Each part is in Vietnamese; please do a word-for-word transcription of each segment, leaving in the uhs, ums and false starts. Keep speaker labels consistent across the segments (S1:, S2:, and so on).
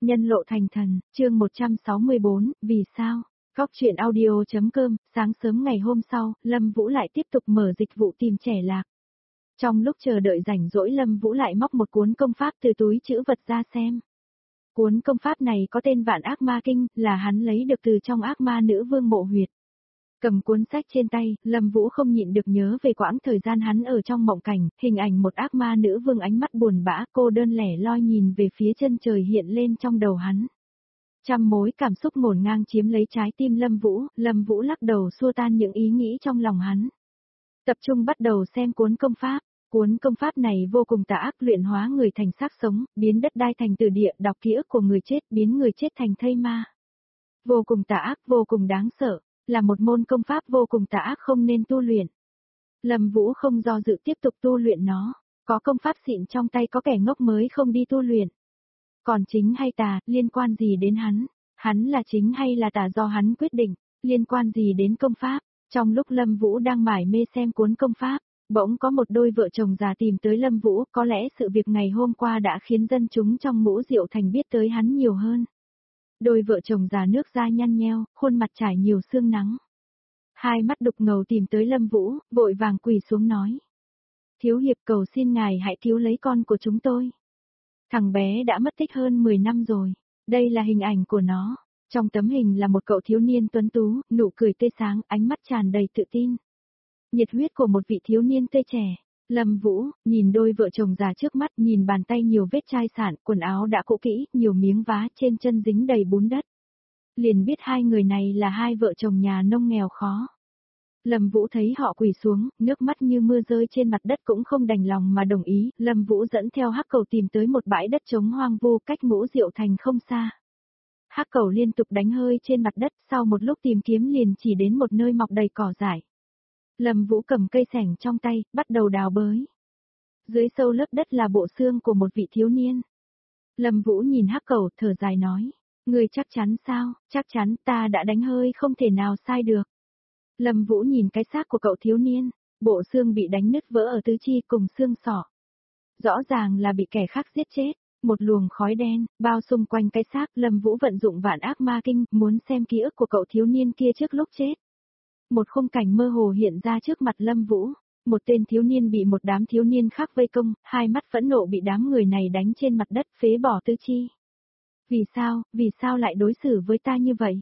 S1: Nhân lộ thành thần, chương một trăm sáu mươi bốn, vì sao? Góc truyện audio.com, sáng sớm ngày hôm sau, Lâm Vũ lại tiếp tục mở dịch vụ tìm trẻ lạc. Trong lúc chờ đợi rảnh rỗi Lâm Vũ lại móc một cuốn công pháp từ túi trữ vật ra xem. Cuốn công pháp này có tên Vạn Ác Ma Kinh, là hắn lấy được từ trong Ác Ma Nữ Vương mộ huyệt. Cầm cuốn sách trên tay, Lâm Vũ không nhịn được nhớ về quãng thời gian hắn ở trong mộng cảnh, hình ảnh một ác ma nữ vương ánh mắt buồn bã cô đơn lẻ loi nhìn về phía chân trời hiện lên trong đầu hắn. Trăm mối cảm xúc ngổn ngang chiếm lấy trái tim Lâm Vũ, Lâm Vũ lắc đầu xua tan những ý nghĩ trong lòng hắn. Tập trung bắt đầu xem cuốn công pháp, cuốn công pháp này vô cùng tà ác, luyện hóa người thành xác sống, biến đất đai thành từ địa, đọc ký ức của người chết, biến người chết thành thây ma. Vô cùng tà ác, vô cùng đáng sợ. Là một môn công pháp vô cùng tà ác không nên tu luyện. Lâm Vũ không do dự tiếp tục tu luyện nó, có công pháp xịn trong tay có kẻ ngốc mới không đi tu luyện. Còn chính hay tà, liên quan gì đến hắn? Hắn là chính hay là tà do hắn quyết định, liên quan gì đến công pháp? Trong lúc Lâm Vũ đang mải mê xem cuốn công pháp, bỗng có một đôi vợ chồng già tìm tới Lâm Vũ, có lẽ sự việc ngày hôm qua đã khiến dân chúng trong Ngũ Diệu Thành biết tới hắn nhiều hơn. Đôi vợ chồng già nước da nhăn nheo, khuôn mặt trải nhiều sương nắng. Hai mắt đục ngầu tìm tới Lâm Vũ, vội vàng quỳ xuống nói. Thiếu hiệp cầu xin ngài hãy cứu lấy con của chúng tôi. Thằng bé đã mất tích hơn mười năm rồi. Đây là hình ảnh của nó. Trong tấm hình là một cậu thiếu niên tuấn tú, nụ cười tươi sáng, ánh mắt tràn đầy tự tin. Nhiệt huyết của một vị thiếu niên tươi trẻ. Lâm Vũ, nhìn đôi vợ chồng già trước mắt, nhìn bàn tay nhiều vết chai sạn, quần áo đã cũ kỹ, nhiều miếng vá trên chân dính đầy bùn đất. Liền biết hai người này là hai vợ chồng nhà nông nghèo khó. Lâm Vũ thấy họ quỳ xuống, nước mắt như mưa rơi trên mặt đất cũng không đành lòng mà đồng ý, Lâm Vũ dẫn theo Hắc Cầu tìm tới một bãi đất trống hoang vu cách Ngũ Diệu Thành không xa. Hắc Cầu liên tục đánh hơi trên mặt đất, sau một lúc tìm kiếm liền chỉ đến một nơi mọc đầy cỏ dại. Lâm Vũ cầm cây xẻng trong tay, bắt đầu đào bới. Dưới sâu lớp đất là bộ xương của một vị thiếu niên. Lâm Vũ nhìn Hắc Cầu, thở dài nói, ngươi chắc chắn sao? Chắc chắn, ta đã đánh hơi không thể nào sai được. Lâm Vũ nhìn cái xác của cậu thiếu niên, bộ xương bị đánh nứt vỡ ở tứ chi cùng xương sọ. Rõ ràng là bị kẻ khác giết chết, một luồng khói đen, bao xung quanh cái xác. Lâm Vũ vận dụng Vạn Ác Ma Kinh, muốn xem ký ức của cậu thiếu niên kia trước lúc chết. Một khung cảnh mơ hồ hiện ra trước mặt Lâm Vũ, một tên thiếu niên bị một đám thiếu niên khác vây công, hai mắt phẫn nộ bị đám người này đánh trên mặt đất phế bỏ tứ chi. Vì sao, vì sao lại đối xử với ta như vậy?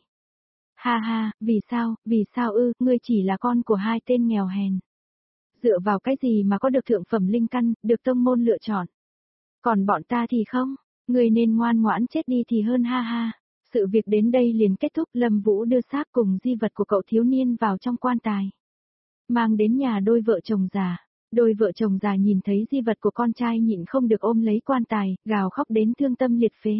S1: Ha ha, vì sao, vì sao ư, ngươi chỉ là con của hai tên nghèo hèn. Dựa vào cái gì mà có được thượng phẩm linh căn, được tông môn lựa chọn? Còn bọn ta thì không, ngươi nên ngoan ngoãn chết đi thì hơn ha ha. Sự việc đến đây liền kết thúc, Lâm Vũ đưa xác cùng di vật của cậu thiếu niên vào trong quan tài. Mang đến nhà đôi vợ chồng già. Đôi vợ chồng già nhìn thấy di vật của con trai nhịn không được ôm lấy quan tài, gào khóc đến thương tâm liệt phế.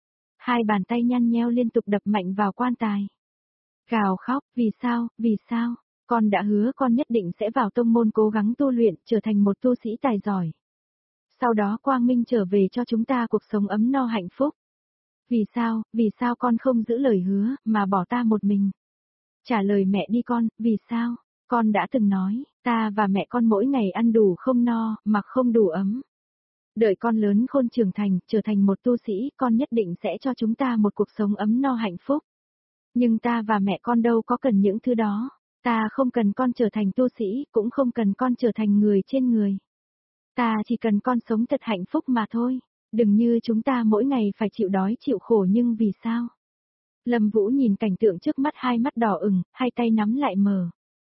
S1: Hai bàn tay nhăn nheo liên tục đập mạnh vào quan tài. Gào khóc, vì sao, vì sao? Con đã hứa con nhất định sẽ vào tông môn cố gắng tu luyện, trở thành một tu sĩ tài giỏi. Sau đó quang minh trở về cho chúng ta cuộc sống ấm no hạnh phúc. Vì sao, vì sao con không giữ lời hứa, mà bỏ ta một mình? Trả lời mẹ đi con, vì sao? Con đã từng nói, ta và mẹ con mỗi ngày ăn đủ không no, mặc không đủ ấm. Đợi con lớn khôn trưởng thành, trở thành một tu sĩ, con nhất định sẽ cho chúng ta một cuộc sống ấm no hạnh phúc. Nhưng ta và mẹ con đâu có cần những thứ đó. Ta không cần con trở thành tu sĩ, cũng không cần con trở thành người trên người. Ta chỉ cần con sống thật hạnh phúc mà thôi. Đừng như chúng ta mỗi ngày phải chịu đói chịu khổ, nhưng vì sao? Lâm Vũ nhìn cảnh tượng trước mắt, hai mắt đỏ ửng, hai tay nắm lại mờ.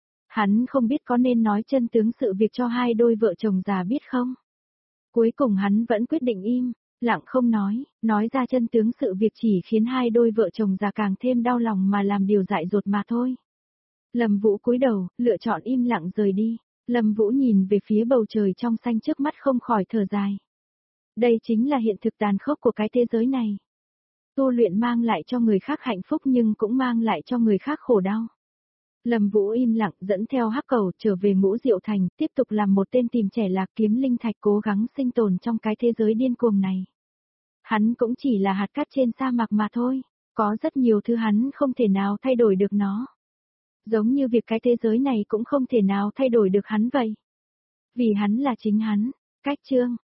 S1: Hắn không biết có nên nói chân tướng sự việc cho hai đôi vợ chồng già biết không? Cuối cùng hắn vẫn quyết định im, lặng không nói, nói ra chân tướng sự việc chỉ khiến hai đôi vợ chồng già càng thêm đau lòng mà làm điều dại dột mà thôi. Lâm Vũ cúi đầu, lựa chọn im lặng rời đi. Lâm Vũ nhìn về phía bầu trời trong xanh trước mắt không khỏi thở dài. Đây chính là hiện thực tàn khốc của cái thế giới này. Tu luyện mang lại cho người khác hạnh phúc nhưng cũng mang lại cho người khác khổ đau. Lâm Vũ im lặng dẫn theo Hắc Cầu trở về Ngũ Diệu Thành, tiếp tục làm một tên tìm trẻ lạc kiếm linh thạch cố gắng sinh tồn trong cái thế giới điên cuồng này. Hắn cũng chỉ là hạt cát trên sa mạc mà thôi, có rất nhiều thứ hắn không thể nào thay đổi được nó. Giống như việc cái thế giới này cũng không thể nào thay đổi được hắn vậy. Vì hắn là chính hắn. Cách chương